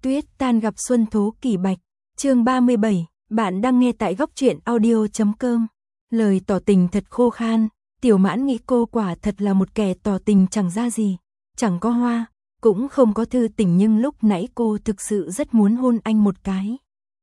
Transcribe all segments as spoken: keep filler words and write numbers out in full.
Tuyết tan gặp xuân thố kỳ bạch, chương ba mươi bảy, bạn đang nghe tại góc truyện audio chấm com. Lời tỏ tình thật khô khan, Tiểu Mãn nghĩ cô quả thật là một kẻ tỏ tình chẳng ra gì, chẳng có hoa, cũng không có thư tình, nhưng lúc nãy cô thực sự rất muốn hôn anh một cái.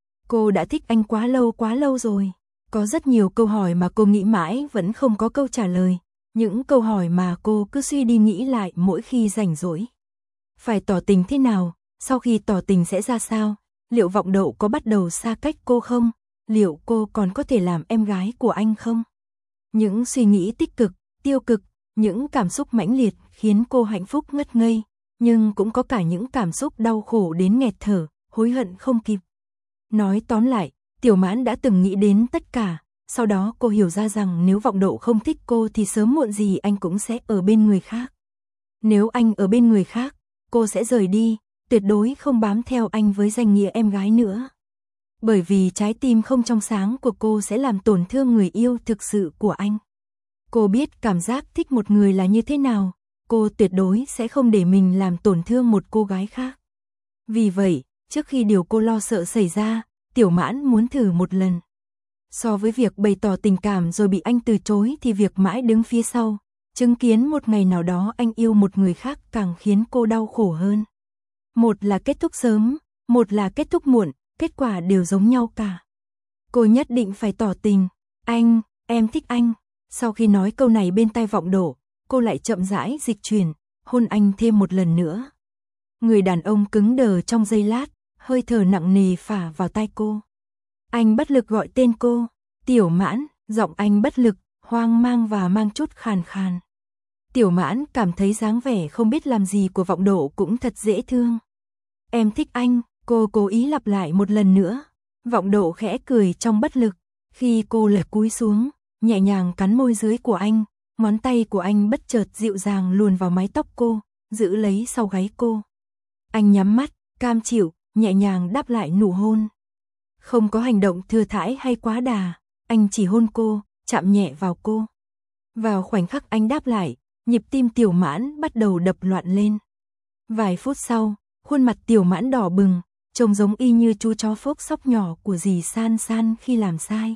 Cô đã thích anh quá lâu quá lâu rồi, có rất nhiều câu hỏi mà cô nghĩ mãi vẫn không có câu trả lời, những câu hỏi mà cô cứ suy đi nghĩ lại mỗi khi rảnh rỗi. Phải tỏ tình thế nào? Sau khi tỏ tình sẽ ra sao? Liệu Vọng Đậu có bắt đầu xa cách cô không? Liệu cô còn có thể làm em gái của anh không? Những suy nghĩ tích cực, tiêu cực, những cảm xúc mãnh liệt khiến cô hạnh phúc ngất ngây, nhưng cũng có cả những cảm xúc đau khổ đến nghẹt thở, hối hận không kịp. Nói tóm lại, Tiểu Mãn đã từng nghĩ đến tất cả, sau đó cô hiểu ra rằng nếu Vọng Đậu không thích cô thì sớm muộn gì anh cũng sẽ ở bên người khác. Nếu anh ở bên người khác, cô sẽ rời đi, tuyệt đối không bám theo anh với danh nghĩa em gái nữa. Bởi vì trái tim không trong sáng của cô sẽ làm tổn thương người yêu thực sự của anh. Cô biết cảm giác thích một người là như thế nào, cô tuyệt đối sẽ không để mình làm tổn thương một cô gái khác. Vì vậy, trước khi điều cô lo sợ xảy ra, Tiểu Mãn muốn thử một lần. So với việc bày tỏ tình cảm rồi bị anh từ chối thì việc mãi đứng phía sau, chứng kiến một ngày nào đó anh yêu một người khác càng khiến cô đau khổ hơn. Một là kết thúc sớm, một là kết thúc muộn, kết quả đều giống nhau cả. Cô nhất định phải tỏ tình. Anh, em thích anh. Sau khi nói câu này bên tai Vọng Đậu, cô lại chậm rãi dịch chuyển, hôn anh thêm một lần nữa. Người đàn ông cứng đờ trong giây lát, hơi thở nặng nề phả vào tai cô. Anh bất lực gọi tên cô, Tiểu Mãn, giọng anh bất lực, hoang mang và mang chút khàn khàn. Tiểu Mãn cảm thấy dáng vẻ không biết làm gì của Vọng Đậu cũng thật dễ thương. Em thích anh, cô cố ý lặp lại một lần nữa. Vọng Đậu khẽ cười trong bất lực, khi cô lật cúi xuống, nhẹ nhàng cắn môi dưới của anh, ngón tay của anh bất chợt dịu dàng luồn vào mái tóc cô, giữ lấy sau gáy cô. Anh nhắm mắt, cam chịu, nhẹ nhàng đáp lại nụ hôn. Không có hành động thừa thãi hay quá đà, anh chỉ hôn cô, chạm nhẹ vào cô. Vào khoảnh khắc anh đáp lại, nhịp tim Tiểu Mãn bắt đầu đập loạn lên. Vài phút sau, khuôn mặt Tiểu Mãn đỏ bừng, trông giống y như chú chó phốc sóc nhỏ của dì San San khi làm sai.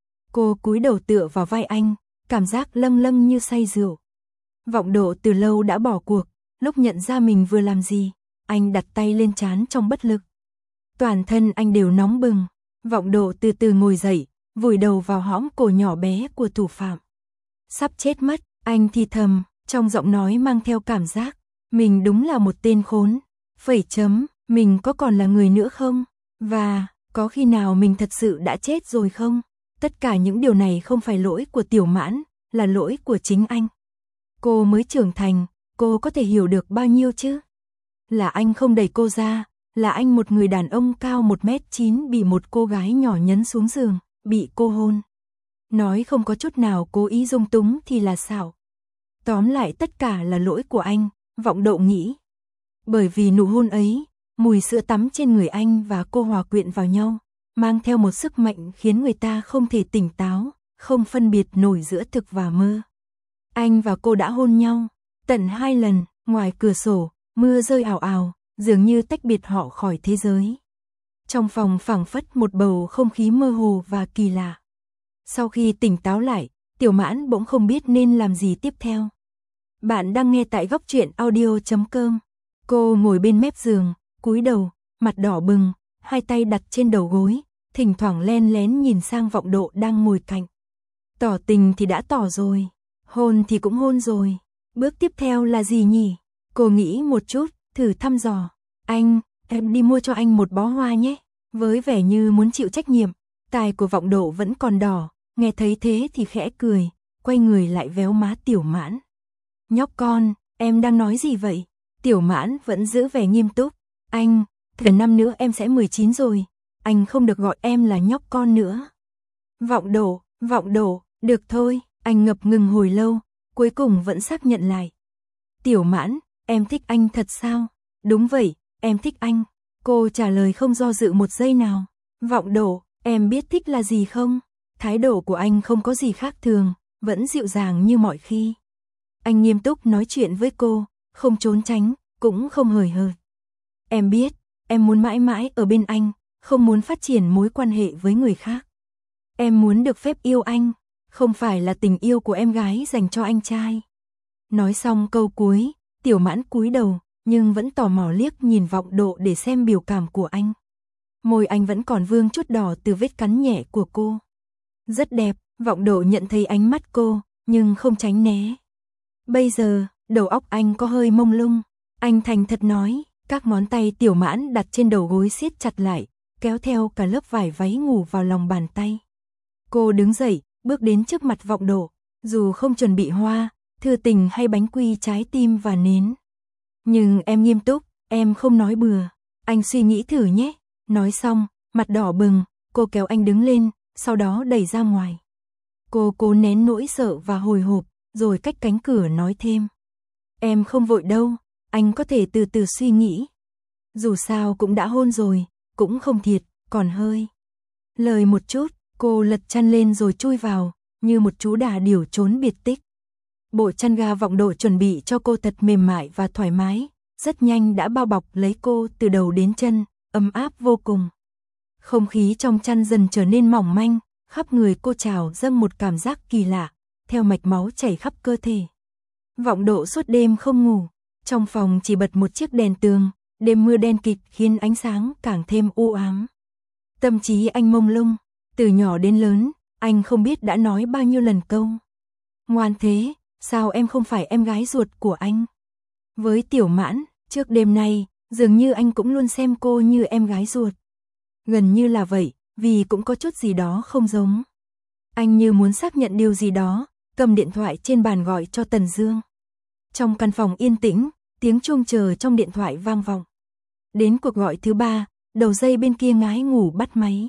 Cô cúi đầu tựa vào vai anh, cảm giác lâng lâng như say rượu. Vọng Đậu từ lâu đã bỏ cuộc, lúc nhận ra mình vừa làm gì, anh đặt tay lên trán trong bất lực. Toàn thân anh đều nóng bừng. Vọng Đậu từ từ ngồi dậy, vùi đầu vào hõm cổ nhỏ bé của thủ phạm. Sắp chết mất, anh thì thầm, trong giọng nói mang theo cảm giác, mình đúng là một tên khốn. Phẩy chấm, mình có còn là người nữa không? Và, có khi nào mình thật sự đã chết rồi không? Tất cả những điều này không phải lỗi của Tiểu Mãn, là lỗi của chính anh. Cô mới trưởng thành, cô có thể hiểu được bao nhiêu chứ? Là anh không đẩy cô ra, là anh một người đàn ông cao một mét chín bị một cô gái nhỏ nhấn xuống giường, bị cô hôn. Nói không có chút nào cố ý dung túng thì là xạo. Tóm lại tất cả là lỗi của anh, Vọng Đậu nghĩ. Bởi vì nụ hôn ấy, mùi sữa tắm trên người anh và cô hòa quyện vào nhau, mang theo một sức mạnh khiến người ta không thể tỉnh táo, không phân biệt nổi giữa thực và mơ. Anh và cô đã hôn nhau, tận hai lần, ngoài cửa sổ, mưa rơi ào ào, dường như tách biệt họ khỏi thế giới. Trong phòng phảng phất một bầu không khí mơ hồ và kỳ lạ. Sau khi tỉnh táo lại, Tiểu Mãn bỗng không biết nên làm gì tiếp theo. Bạn đang nghe tại góc truyện audio chấm com. Cô ngồi bên mép giường, cúi đầu, mặt đỏ bừng, hai tay đặt trên đầu gối, thỉnh thoảng len lén nhìn sang Vọng Đậu đang ngồi cạnh. Tỏ tình thì đã tỏ rồi, hôn thì cũng hôn rồi, bước tiếp theo là gì nhỉ? Cô nghĩ một chút, thử thăm dò. Anh, em đi mua cho anh một bó hoa nhé. Với vẻ như muốn chịu trách nhiệm, tai của Vọng Đậu vẫn còn đỏ, nghe thấy thế thì khẽ cười, quay người lại véo má Tiểu Mãn. Nhóc con, em đang nói gì vậy? Tiểu Mãn vẫn giữ vẻ nghiêm túc. Anh, gần năm nữa em sẽ mười chín rồi, anh không được gọi em là nhóc con nữa. Vọng Đậu, Vọng Đậu, được thôi, anh ngập ngừng hồi lâu, cuối cùng vẫn xác nhận lại. Tiểu Mãn, em thích anh thật sao? Đúng vậy, em thích anh. Cô trả lời không do dự một giây nào. Vọng Đậu, em biết thích là gì không? Thái độ của anh không có gì khác thường, vẫn dịu dàng như mọi khi. Anh nghiêm túc nói chuyện với cô, không trốn tránh, cũng không hời hợt. Em biết, em muốn mãi mãi ở bên anh, không muốn phát triển mối quan hệ với người khác. Em muốn được phép yêu anh, không phải là tình yêu của em gái dành cho anh trai. Nói xong câu cuối, Tiểu Mãn cúi đầu, nhưng vẫn tò mò liếc nhìn Vọng Độ để xem biểu cảm của anh. Môi anh vẫn còn vương chút đỏ từ vết cắn nhẹ của cô. Rất đẹp, Vọng Độ nhận thấy ánh mắt cô, nhưng không tránh né. Bây giờ, đầu óc anh có hơi mông lung, anh thành thật nói, các ngón tay Tiểu Mãn đặt trên đầu gối siết chặt lại, kéo theo cả lớp vải váy ngủ vào lòng bàn tay. Cô đứng dậy, bước đến trước mặt Vọng Độ, dù không chuẩn bị hoa, thư tình hay bánh quy trái tim và nến. Nhưng em nghiêm túc, em không nói bừa, anh suy nghĩ thử nhé. Nói xong, mặt đỏ bừng, cô kéo anh đứng lên, sau đó đẩy ra ngoài. Cô cố nén nỗi sợ và hồi hộp, rồi cách cánh cửa nói thêm. Em không vội đâu, anh có thể từ từ suy nghĩ. Dù sao cũng đã hôn rồi, cũng không thiệt, còn hơi. Lời một chút, cô lật chăn lên rồi chui vào, như một chú đà điểu trốn biệt tích. Bộ chăn ga Vọng Độ chuẩn bị cho cô thật mềm mại và thoải mái, rất nhanh đã bao bọc lấy cô từ đầu đến chân, ấm áp vô cùng. Không khí trong chăn dần trở nên mỏng manh, khắp người cô trào dâng một cảm giác kỳ lạ, theo mạch máu chảy khắp cơ thể. Vọng Độ suốt đêm không ngủ, trong phòng chỉ bật một chiếc đèn tường, đêm mưa đen kịt khiến ánh sáng càng thêm u ám. Tâm trí anh mông lung, từ nhỏ đến lớn, anh không biết đã nói bao nhiêu lần câu. Ngoan thế, sao em không phải em gái ruột của anh? Với Tiểu Mãn, trước đêm nay, dường như anh cũng luôn xem cô như em gái ruột. Gần như là vậy, vì cũng có chút gì đó không giống. Anh như muốn xác nhận điều gì đó, cầm điện thoại trên bàn gọi cho Tần Dương. Trong căn phòng yên tĩnh, tiếng chuông chờ trong điện thoại vang vọng. Đến cuộc gọi thứ ba, đầu dây bên kia ngái ngủ bắt máy.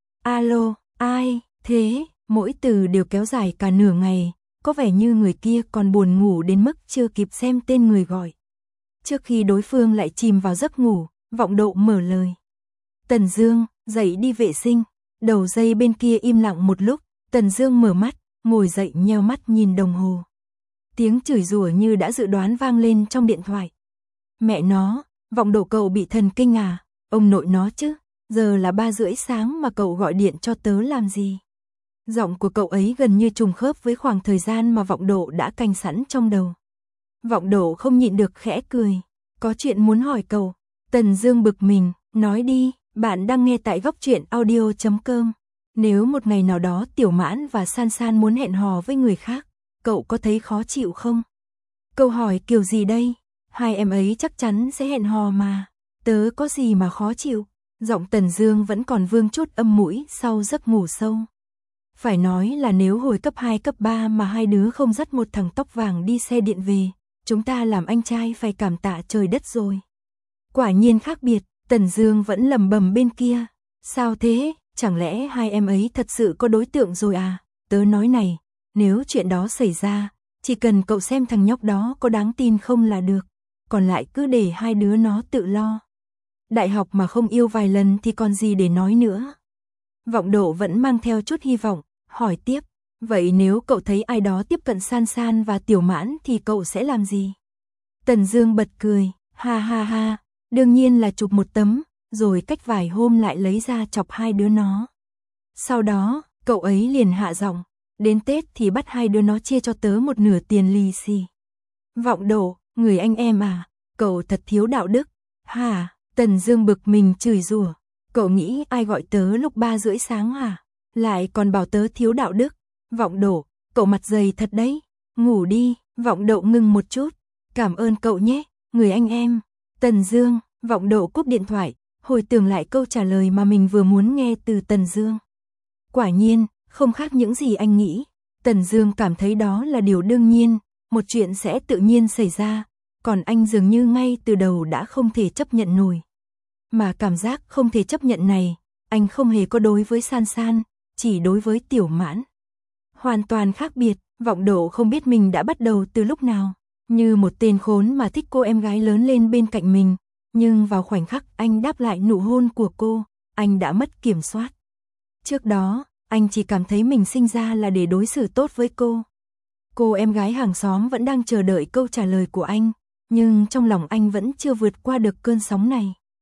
Alo, ai, thế, mỗi từ đều kéo dài cả nửa ngày, có vẻ như người kia còn buồn ngủ đến mức chưa kịp xem tên người gọi. Trước khi đối phương lại chìm vào giấc ngủ, Vọng Độ mở lời. Tần Dương, dậy đi vệ sinh. Đầu dây bên kia im lặng một lúc, Tần Dương mở mắt, ngồi dậy nheo mắt nhìn đồng hồ. Tiếng chửi rủa như đã dự đoán vang lên trong điện thoại. Mẹ nó, Vọng Độ cậu bị thần kinh à, ông nội nó chứ, giờ là ba rưỡi sáng mà cậu gọi điện cho tớ làm gì? Giọng của cậu ấy gần như trùng khớp với khoảng thời gian mà Vọng Độ đã canh sẵn trong đầu. Vọng Độ không nhịn được khẽ cười, có chuyện muốn hỏi cậu. Tần Dương bực mình, nói đi, bạn đang nghe tại góc truyện audio chấm com. Nếu một ngày nào đó Tiểu Mãn và San San muốn hẹn hò với người khác, cậu có thấy khó chịu không? Câu hỏi kiểu gì đây? Hai em ấy chắc chắn sẽ hẹn hò mà. Tớ có gì mà khó chịu? Giọng Tần Dương vẫn còn vương chút âm mũi sau giấc ngủ sâu. Phải nói là nếu hồi cấp hai cấp ba mà hai đứa không dắt một thằng tóc vàng đi xe điện về, chúng ta làm anh trai phải cảm tạ trời đất rồi. Quả nhiên khác biệt, Tần Dương vẫn lẩm bẩm bên kia. Sao thế, chẳng lẽ hai em ấy thật sự có đối tượng rồi à? Tớ nói này, nếu chuyện đó xảy ra, chỉ cần cậu xem thằng nhóc đó có đáng tin không là được, còn lại cứ để hai đứa nó tự lo. Đại học mà không yêu vài lần thì còn gì để nói nữa. Vọng Độ vẫn mang theo chút hy vọng, hỏi tiếp, vậy nếu cậu thấy ai đó tiếp cận San San và Tiểu Mãn thì cậu sẽ làm gì? Tần Dương bật cười, ha ha ha, đương nhiên là chụp một tấm, rồi cách vài hôm lại lấy ra chọc hai đứa nó. Sau đó, cậu ấy liền hạ giọng, đến Tết thì bắt hai đứa nó chia cho tớ một nửa tiền lì xì. Vọng Độ, người anh em à, cậu thật thiếu đạo đức. Hả? Tần Dương bực mình chửi rủa, cậu nghĩ ai gọi tớ lúc ba rưỡi sáng hả? Lại còn bảo tớ thiếu đạo đức. Vọng Độ, cậu mặt dày thật đấy. Ngủ đi. Vọng Độ ngừng một chút. Cảm ơn cậu nhé, người anh em. Tần Dương. Vọng Độ cúp điện thoại, hồi tưởng lại câu trả lời mà mình vừa muốn nghe từ Tần Dương. Quả nhiên, không khác những gì anh nghĩ. Tần Dương cảm thấy đó là điều đương nhiên, một chuyện sẽ tự nhiên xảy ra, còn anh dường như ngay từ đầu đã không thể chấp nhận nổi. Mà cảm giác không thể chấp nhận này, anh không hề có đối với San San, chỉ đối với Tiểu Mãn. Hoàn toàn khác biệt, Vọng Độ không biết mình đã bắt đầu từ lúc nào, như một tên khốn mà thích cô em gái lớn lên bên cạnh mình, nhưng vào khoảnh khắc anh đáp lại nụ hôn của cô, anh đã mất kiểm soát. Trước đó, anh chỉ cảm thấy mình sinh ra là để đối xử tốt với cô. Cô em gái hàng xóm vẫn đang chờ đợi câu trả lời của anh, nhưng trong lòng anh vẫn chưa vượt qua được cơn sóng này.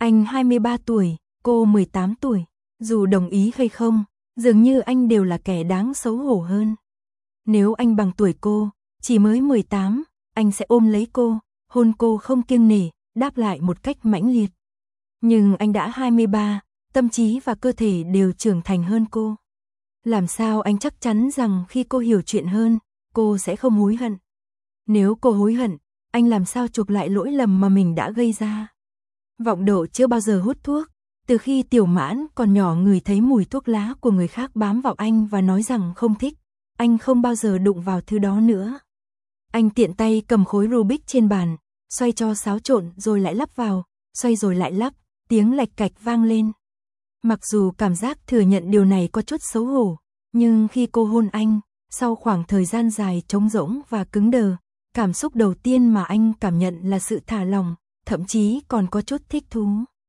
Anh hai mươi ba tuổi, cô mười tám tuổi. Dù đồng ý hay không, dường như anh đều là kẻ đáng xấu hổ hơn. Nếu anh bằng tuổi cô, chỉ mới mười tám, anh sẽ ôm lấy cô, hôn cô không kiêng nể, đáp lại một cách mãnh liệt. Nhưng anh đã hai mươi ba, tâm trí và cơ thể đều trưởng thành hơn cô. Làm sao anh chắc chắn rằng khi cô hiểu chuyện hơn, cô sẽ không hối hận? Nếu cô hối hận, anh làm sao chuộc lại lỗi lầm mà mình đã gây ra? Vọng Độ chưa bao giờ hút thuốc. Từ khi Tiểu Mãn còn nhỏ ngửi thấy mùi thuốc lá của người khác bám vào anh và nói rằng không thích, anh không bao giờ đụng vào thứ đó nữa. Anh tiện tay cầm khối Rubik trên bàn, xoay cho xáo trộn rồi lại lắp vào, xoay rồi lại lắp, tiếng lạch cạch vang lên. Mặc dù cảm giác thừa nhận điều này có chút xấu hổ, nhưng khi cô hôn anh, sau khoảng thời gian dài trống rỗng và cứng đờ, cảm xúc đầu tiên mà anh cảm nhận là sự thả lỏng, thậm chí còn có chút thích thú.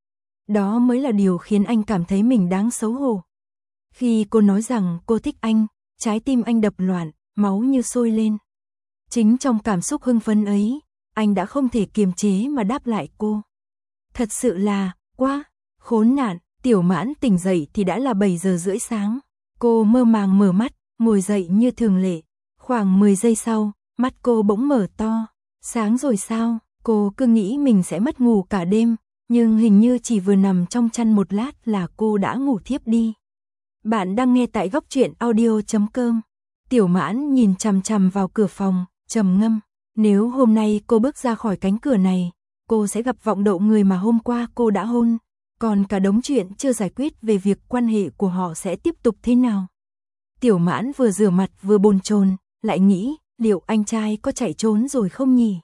Đó mới là điều khiến anh cảm thấy mình đáng xấu hổ. Khi cô nói rằng cô thích anh, trái tim anh đập loạn, máu như sôi lên. Chính trong cảm xúc hưng phấn ấy, anh đã không thể kiềm chế mà đáp lại cô. Thật sự là, quá, khốn nạn. Tiểu Mãn tỉnh dậy thì đã là bảy giờ rưỡi sáng. Cô mơ màng mở mắt, ngồi dậy như thường lệ. Khoảng mười giây sau, mắt cô bỗng mở to. Sáng rồi sao? Cô cứ nghĩ mình sẽ mất ngủ cả đêm, nhưng hình như chỉ vừa nằm trong chăn một lát là cô đã ngủ thiếp đi. Bạn đang nghe tại góc truyện audio chấm com. Tiểu Mãn nhìn chằm chằm vào cửa phòng, trầm ngâm. Nếu hôm nay cô bước ra khỏi cánh cửa này, cô sẽ gặp Vọng Độ, người mà hôm qua cô đã hôn. Còn cả đống chuyện chưa giải quyết về việc quan hệ của họ sẽ tiếp tục thế nào. Tiểu Mãn vừa rửa mặt vừa bồn chồn, lại nghĩ, liệu anh trai có chạy trốn rồi không nhỉ?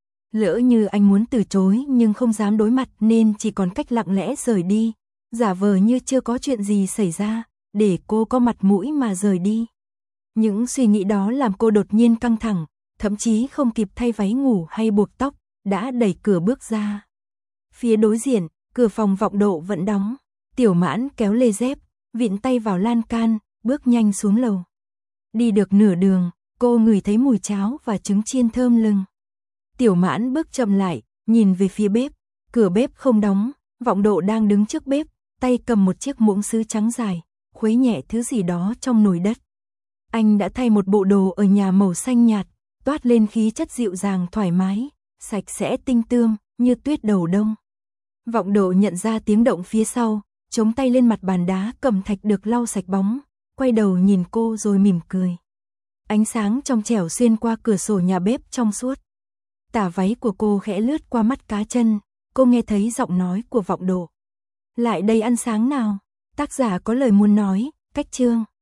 Lỡ như anh muốn từ chối nhưng không dám đối mặt nên chỉ còn cách lặng lẽ rời đi, giả vờ như chưa có chuyện gì xảy ra, để cô có mặt mũi mà rời đi. Những suy nghĩ đó làm cô đột nhiên căng thẳng, thậm chí không kịp thay váy ngủ hay buộc tóc, đã đẩy cửa bước ra. Phía đối diện, cửa phòng Vọng Độ vẫn đóng. Tiểu Mãn kéo lê dép, vịn tay vào lan can, bước nhanh xuống lầu. Đi được nửa đường, cô ngửi thấy mùi cháo và trứng chiên thơm lừng. Tiểu Mãn bước chậm lại, nhìn về phía bếp. Cửa bếp không đóng, Vọng Độ đang đứng trước bếp, tay cầm một chiếc muỗng sứ trắng dài, khuấy nhẹ thứ gì đó trong nồi đất. Anh đã thay một bộ đồ ở nhà màu xanh nhạt, toát lên khí chất dịu dàng thoải mái, sạch sẽ tinh tươm, như tuyết đầu đông. Vọng Độ nhận ra tiếng động phía sau, chống tay lên mặt bàn đá cẩm thạch được lau sạch bóng, quay đầu nhìn cô rồi mỉm cười. Ánh sáng trong trẻo xuyên qua cửa sổ nhà bếp trong suốt. Tà váy của cô khẽ lướt qua mắt cá chân, cô nghe thấy giọng nói của Vọng Độ. Lại đây ăn sáng nào, tác giả có lời muốn nói, cách chương.